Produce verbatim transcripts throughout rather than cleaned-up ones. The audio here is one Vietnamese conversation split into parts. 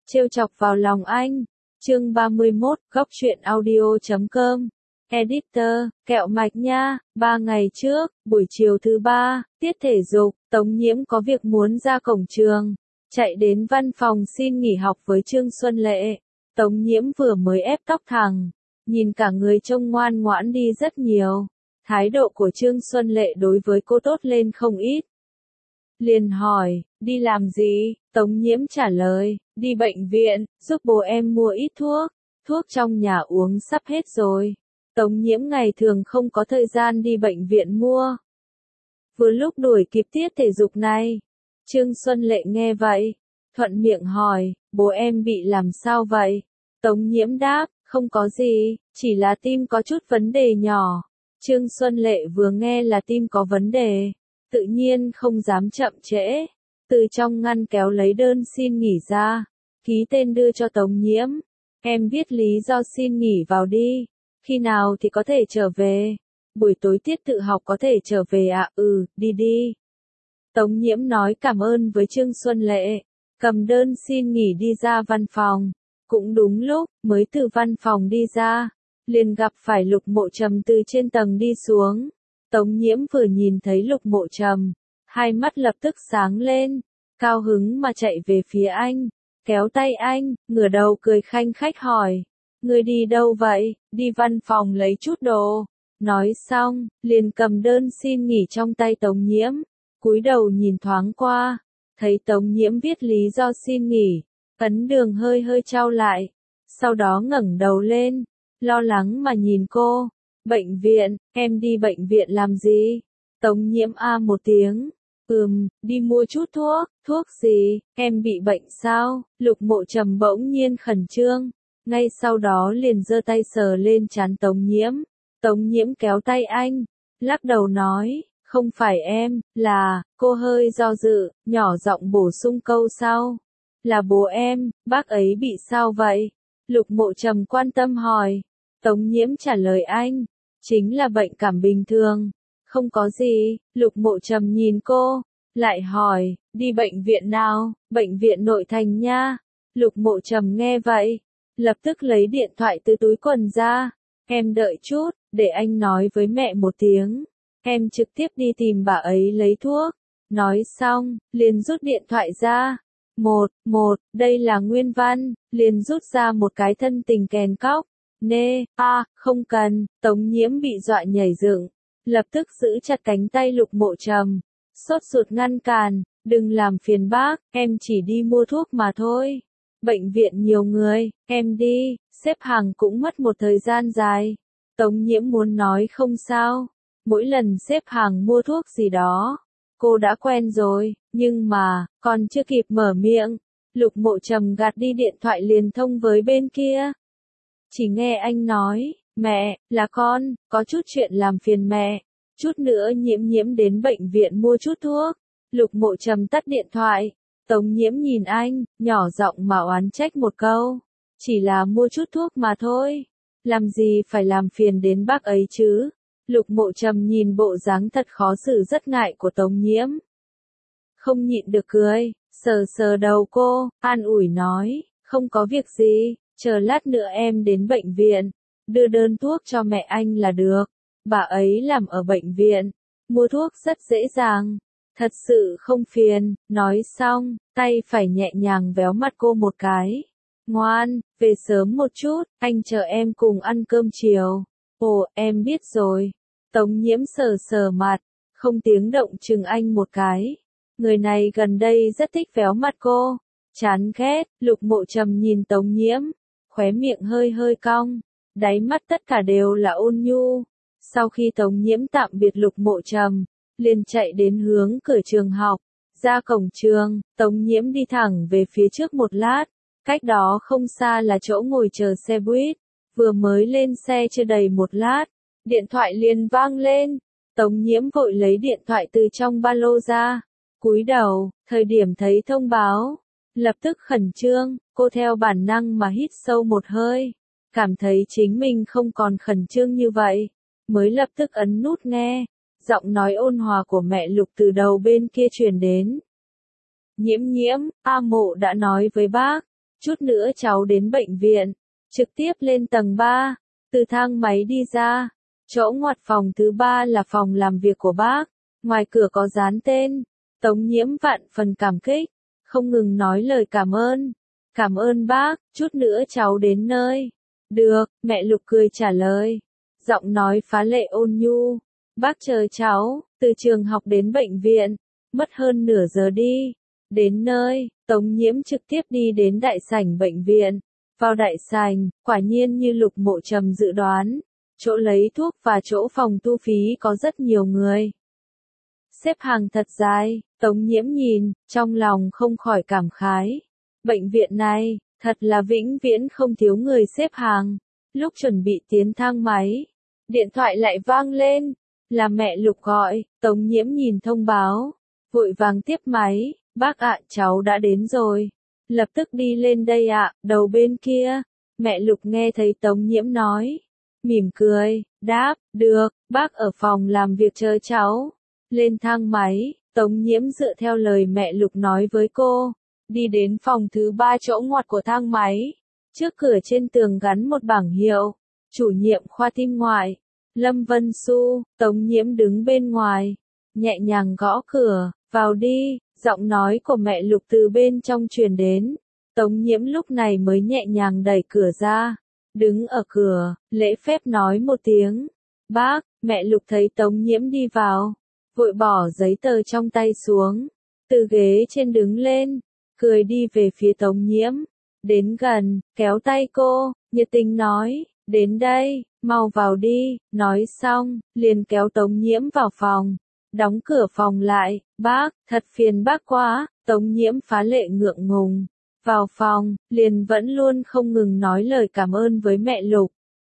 Trêu chọc vào lòng anh. Chương ba mươi mốt, góc truyện audio chấm com. Editor, kẹo mạch nha. Ba ngày trước, buổi chiều thứ ba, tiết thể dục, Tống Nhiễm có việc muốn ra cổng trường. Chạy đến văn phòng xin nghỉ học với Trương Xuân Lệ. Tống Nhiễm vừa mới ép tóc thẳng, nhìn cả người trông ngoan ngoãn đi rất nhiều. Thái độ của Trương Xuân Lệ đối với cô tốt lên không ít. Liền hỏi, đi làm gì? Tống Nhiễm trả lời, đi bệnh viện, giúp bố em mua ít thuốc. Thuốc trong nhà uống sắp hết rồi. Tống Nhiễm ngày thường không có thời gian đi bệnh viện mua. Vừa lúc đuổi kịp tiết thể dục này. Trương Xuân Lệ nghe vậy, thuận miệng hỏi, bố em bị làm sao vậy? Tống Nhiễm đáp, không có gì, chỉ là tim có chút vấn đề nhỏ. Trương Xuân Lệ vừa nghe là tim có vấn đề, tự nhiên không dám chậm trễ, từ trong ngăn kéo lấy đơn xin nghỉ ra, ký tên đưa cho Tống Nhiễm. Em viết lý do xin nghỉ vào đi, khi nào thì có thể trở về? Buổi tối tiết tự học có thể trở về à? Ừ, đi đi. Tống Nhiễm nói cảm ơn với Trương Xuân Lệ, cầm đơn xin nghỉ đi ra văn phòng. Cũng đúng lúc, mới từ văn phòng đi ra, liền gặp phải Lục Mộ Trầm từ trên tầng đi xuống. Tống Nhiễm vừa nhìn thấy Lục Mộ Trầm, hai mắt lập tức sáng lên, cao hứng mà chạy về phía anh, kéo tay anh, ngửa đầu cười khanh khách hỏi, người đi đâu vậy? Đi văn phòng lấy chút đồ. Nói xong, liền cầm đơn xin nghỉ trong tay Tống Nhiễm, cúi đầu nhìn thoáng qua, thấy Tống Nhiễm viết lý do xin nghỉ, ấn đường hơi hơi chau lại, sau đó ngẩng đầu lên, lo lắng mà nhìn cô. Bệnh viện, em đi bệnh viện làm gì? Tống Nhiễm a một tiếng, ừm, đi mua chút thuốc. Thuốc gì? Em bị bệnh sao? Lục Mộ Trầm bỗng nhiên khẩn trương, ngay sau đó liền giơ tay sờ lên trán Tống Nhiễm. Tống Nhiễm kéo tay anh, lắc đầu nói, không phải em, là, cô hơi do dự, nhỏ giọng bổ sung câu sau, là bố em. Bác ấy bị sao vậy? Lục Mộ Trầm quan tâm hỏi. Tống Nhiễm trả lời anh, chính là bệnh cảm bình thường, không có gì. Lục Mộ Trầm nhìn cô, lại hỏi, đi bệnh viện nào? Bệnh viện nội thành nha. Lục Mộ Trầm nghe vậy, lập tức lấy điện thoại từ túi quần ra, em đợi chút, để anh nói với mẹ một tiếng, em trực tiếp đi tìm bà ấy lấy thuốc. Nói xong, liền rút điện thoại ra. Một, một, đây là nguyên văn, liền rút ra một cái thân tình kèn cóc. Nê, a, à, không cần. Tống Nhiễm bị dọa nhảy dựng, lập tức giữ chặt cánh tay Lục Mộ Trầm, sốt ruột ngăn cản, đừng làm phiền bác, em chỉ đi mua thuốc mà thôi. Bệnh viện nhiều người, em đi, xếp hàng cũng mất một thời gian dài. Tống Nhiễm muốn nói không sao, mỗi lần xếp hàng mua thuốc gì đó, cô đã quen rồi, nhưng mà, còn chưa kịp mở miệng, Lục Mộ Trầm gạt đi điện thoại liền thông với bên kia. Chỉ nghe anh nói, mẹ, là con, có chút chuyện làm phiền mẹ, chút nữa Nhiễm Nhiễm đến bệnh viện mua chút thuốc. Lục Mộ Trầm tắt điện thoại, Tống Nhiễm nhìn anh, nhỏ giọng mà oán trách một câu, chỉ là mua chút thuốc mà thôi, làm gì phải làm phiền đến bác ấy chứ. Lục Mộ Trầm nhìn bộ dáng thật khó xử rất ngại của Tống Nhiễm, không nhịn được cười, sờ sờ đầu cô, an ủi nói, không có việc gì, chờ lát nữa em đến bệnh viện, đưa đơn thuốc cho mẹ anh là được, bà ấy làm ở bệnh viện, mua thuốc rất dễ dàng, thật sự không phiền. Nói xong, tay phải nhẹ nhàng véo mặt cô một cái, ngoan, về sớm một chút, anh chờ em cùng ăn cơm chiều. Ồ, em biết rồi. Tống Nhiễm sờ sờ mặt, không tiếng động chừng anh một cái. Người này gần đây rất thích véo mặt cô. Chán ghét. Lục Mộ Trầm nhìn Tống Nhiễm, khóe miệng hơi hơi cong, đáy mắt tất cả đều là ôn nhu. Sau khi Tống Nhiễm tạm biệt Lục Mộ Trầm, liền chạy đến hướng cửa trường học. Ra cổng trường, Tống Nhiễm đi thẳng về phía trước một lát, cách đó không xa là chỗ ngồi chờ xe buýt. Vừa mới lên xe chưa đầy một lát, điện thoại liền vang lên. Tống Nhiễm vội lấy điện thoại từ trong ba lô ra, cúi đầu, thời điểm thấy thông báo, lập tức khẩn trương, cô theo bản năng mà hít sâu một hơi, cảm thấy chính mình không còn khẩn trương như vậy, mới lập tức ấn nút nghe. Giọng nói ôn hòa của mẹ Lục từ đầu bên kia truyền đến. Nhiễm Nhiễm, A Mộ đã nói với bác, chút nữa cháu đến bệnh viện, trực tiếp lên tầng ba, từ thang máy đi ra, chỗ ngoặt phòng thứ ba là phòng làm việc của bác, ngoài cửa có dán tên, Tống Nhiễm vạn phần cảm kích, không ngừng nói lời cảm ơn, cảm ơn bác, chút nữa cháu đến nơi. Được, mẹ Lục cười trả lời, giọng nói phá lệ ôn nhu, bác chờ cháu, từ trường học đến bệnh viện, mất hơn nửa giờ đi, đến nơi, Tống Nhiễm trực tiếp đi đến đại sảnh bệnh viện, vào đại sảnh, quả nhiên như Lục Mộ Trầm dự đoán, chỗ lấy thuốc và chỗ phòng thu phí có rất nhiều người. Xếp hàng thật dài, Tống Nhiễm nhìn, trong lòng không khỏi cảm khái. Bệnh viện này, thật là vĩnh viễn không thiếu người xếp hàng. Lúc chuẩn bị tiến thang máy, điện thoại lại vang lên, là mẹ Lục gọi, Tống Nhiễm nhìn thông báo, vội vàng tiếp máy, bác ạ, cháu đã đến rồi. Lập tức đi lên đây ạ, đầu bên kia. Mẹ Lục nghe thấy Tống Nhiễm nói, mỉm cười, đáp, được, bác ở phòng làm việc chờ cháu. Lên thang máy, Tống Nhiễm dựa theo lời mẹ Lục nói với cô, đi đến phòng thứ ba chỗ ngoặt của thang máy. Trước cửa trên tường gắn một bảng hiệu, chủ nhiệm khoa tim ngoại, Lâm Vân Xu. Tống Nhiễm đứng bên ngoài, nhẹ nhàng gõ cửa, vào đi, giọng nói của mẹ Lục từ bên trong truyền đến. Tống Nhiễm lúc này mới nhẹ nhàng đẩy cửa ra, đứng ở cửa, lễ phép nói một tiếng, bác. Mẹ Lục thấy Tống Nhiễm đi vào, vội bỏ giấy tờ trong tay xuống, từ ghế trên đứng lên, cười đi về phía Tống Nhiễm, đến gần, kéo tay cô, nhiệt tình nói, đến đây, mau vào đi, nói xong, liền kéo Tống Nhiễm vào phòng, đóng cửa phòng lại, bác, thật phiền bác quá. Tống Nhiễm phá lệ ngượng ngùng, vào phòng, liền vẫn luôn không ngừng nói lời cảm ơn với mẹ Lục.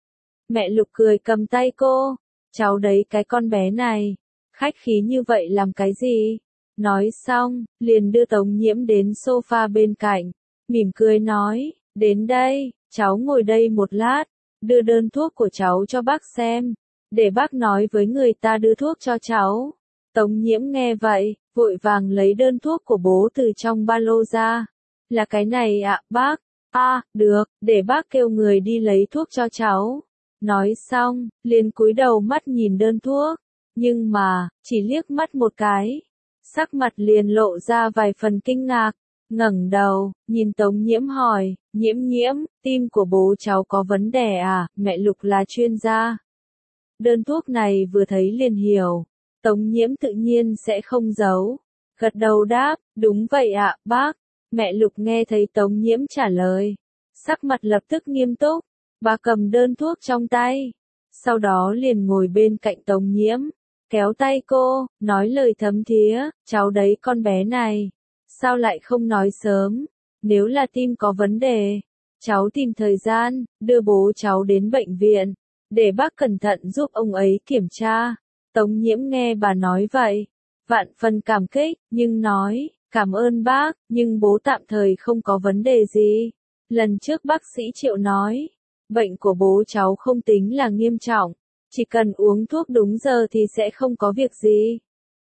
Mẹ Lục cười cầm tay cô, cháu đấy cái con bé này, khách khí như vậy làm cái gì? Nói xong, liền đưa Tống Nhiễm đến sofa bên cạnh, mỉm cười nói, đến đây, cháu ngồi đây một lát, đưa đơn thuốc của cháu cho bác xem, để bác nói với người ta đưa thuốc cho cháu. Tống Nhiễm nghe vậy, vội vàng lấy đơn thuốc của bố từ trong ba lô ra. Là cái này ạ, bác. À, được, để bác kêu người đi lấy thuốc cho cháu. Nói xong, liền cúi đầu mắt nhìn đơn thuốc, nhưng mà, chỉ liếc mắt một cái, sắc mặt liền lộ ra vài phần kinh ngạc, ngẩng đầu, nhìn Tống Nhiễm hỏi, Nhiễm Nhiễm, tim của bố cháu có vấn đề à? Mẹ Lục là chuyên gia. Đơn thuốc này vừa thấy liền hiểu, Tống Nhiễm tự nhiên sẽ không giấu, gật đầu đáp, đúng vậy ạ, bác. Mẹ Lục nghe thấy Tống Nhiễm trả lời, sắc mặt lập tức nghiêm túc, bà cầm đơn thuốc trong tay, sau đó liền ngồi bên cạnh Tống Nhiễm, kéo tay cô, nói lời thấm thía, cháu đấy con bé này, sao lại không nói sớm, nếu là tim có vấn đề, cháu tìm thời gian, đưa bố cháu đến bệnh viện, để bác cẩn thận giúp ông ấy kiểm tra. Tống Nhiễm nghe bà nói vậy, vạn phần cảm kích, nhưng nói, cảm ơn bác, nhưng bố tạm thời không có vấn đề gì. Lần trước bác sĩ Triệu nói, bệnh của bố cháu không tính là nghiêm trọng, chỉ cần uống thuốc đúng giờ thì sẽ không có việc gì.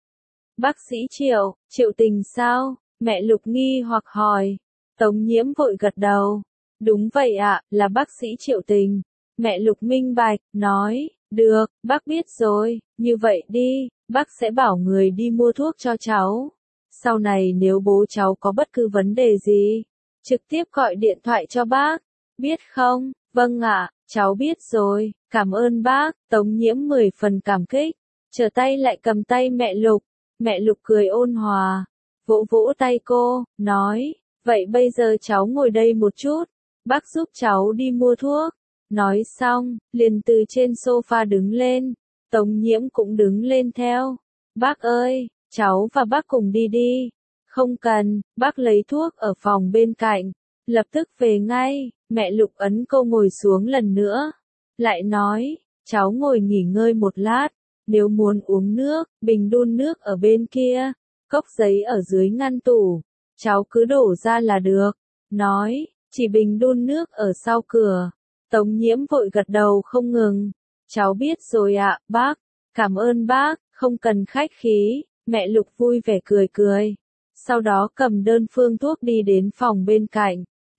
Bác sĩ Triệu, Triệu Tình sao? Mẹ Lục nghi hoặc hỏi. Tống Nhiễm vội gật đầu. Đúng vậy ạ, là bác sĩ Triệu Tình. Mẹ Lục minh bạch, nói, được, bác biết rồi, như vậy đi, bác sẽ bảo người đi mua thuốc cho cháu. Sau này nếu bố cháu có bất cứ vấn đề gì, trực tiếp gọi điện thoại cho bác. Biết không? Vâng ạ, cháu biết rồi, cảm ơn bác. Tống Nhiễm mười phần cảm kích, trở tay lại cầm tay mẹ Lục. Mẹ Lục cười ôn hòa, vỗ vỗ tay cô, nói, vậy bây giờ cháu ngồi đây một chút, bác giúp cháu đi mua thuốc. Nói xong, liền từ trên sofa đứng lên, Tống Nhiễm cũng đứng lên theo. Bác ơi, cháu và bác cùng đi đi. Không cần, bác lấy thuốc ở phòng bên cạnh, lập tức về ngay. Mẹ Lục ấn cô ngồi xuống lần nữa, lại nói, cháu ngồi nghỉ ngơi một lát, nếu muốn uống nước, bình đun nước ở bên kia, cốc giấy ở dưới ngăn tủ, cháu cứ đổ ra là được. Nói, chỉ bình đun nước ở sau cửa. Tống Nhiễm vội gật đầu không ngừng, cháu biết rồi ạ, bác, cảm ơn bác, không cần khách khí. Mẹ Lục vui vẻ cười cười, sau đó cầm đơn phương thuốc đi đến phòng bên cạnh,